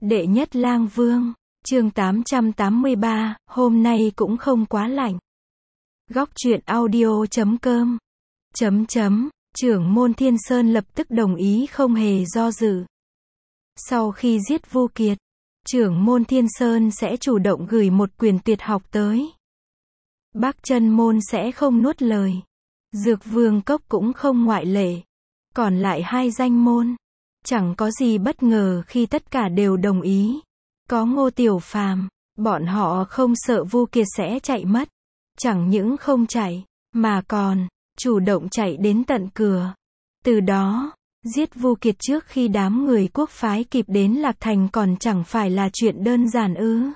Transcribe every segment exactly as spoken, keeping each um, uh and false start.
Đệ nhất lang vương, chương tám trăm tám mươi ba, hôm nay cũng không quá lạnh. Góc truyện audio chấm com chấm chấm, trưởng môn Thiên Sơn lập tức đồng ý không hề do dự. Sau khi giết Vu Kiệt, trưởng môn Thiên Sơn sẽ chủ động gửi một quyển tuyệt học tới. Bắc Chân môn sẽ không nuốt lời. Dược Vương Cốc cũng không ngoại lệ. Còn lại hai danh môn, chẳng có gì bất ngờ khi tất cả đều đồng ý. Có Ngô Tiểu Phàm, bọn họ không sợ Vu Kiệt sẽ chạy mất. Chẳng những không chạy, mà còn chủ động chạy đến tận cửa. Từ đó, giết Vu Kiệt trước khi đám người quốc phái kịp đến Lạc Thành còn chẳng phải là chuyện đơn giản ư?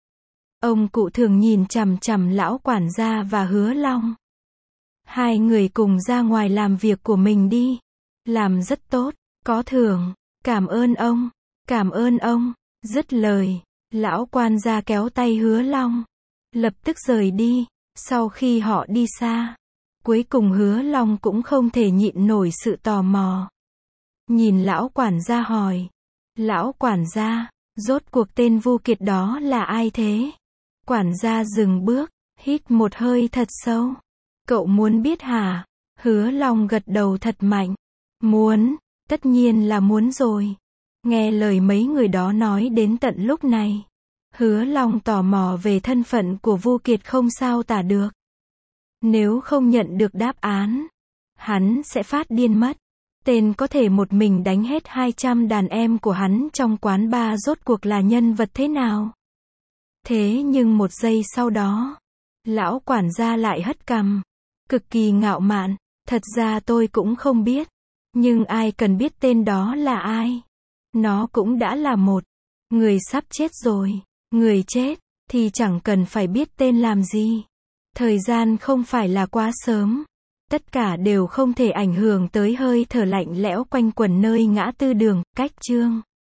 Ông cụ thường nhìn chằm chằm lão quản gia và Hứa Long. Hai người cùng ra ngoài làm việc của mình đi. Làm rất tốt, có thưởng. Cảm ơn ông, cảm ơn ông. Dứt lời, lão quan gia kéo tay Hứa Long, lập tức rời đi. Sau khi họ đi xa, cuối cùng Hứa Long cũng không thể nhịn nổi sự tò mò. Nhìn lão quản gia hỏi, lão quản gia, rốt cuộc tên Vu Kiệt đó là ai thế? Quản gia dừng bước, hít một hơi thật sâu. Cậu muốn biết hả? Hứa Long gật đầu thật mạnh. Muốn, tất nhiên là muốn rồi. Nghe lời mấy người đó nói đến tận lúc này, Hứa Long tò mò về thân phận của Vu Kiệt không sao tả được. Nếu không nhận được đáp án, hắn sẽ phát điên mất. Tên có thể một mình đánh hết hai trăm đàn em của hắn trong quán bar rốt cuộc là nhân vật thế nào? Thế nhưng một giây sau đó, lão quản gia lại hất cằm, cực kỳ ngạo mạn. Thật ra tôi cũng không biết, nhưng ai cần biết tên đó là ai? Nó cũng đã là một người sắp chết rồi. Người chết thì chẳng cần phải biết tên làm gì. Thời gian không phải là quá sớm. Tất cả đều không thể ảnh hưởng tới hơi thở lạnh lẽo quanh quẩn nơi ngã tư đường, cách chương.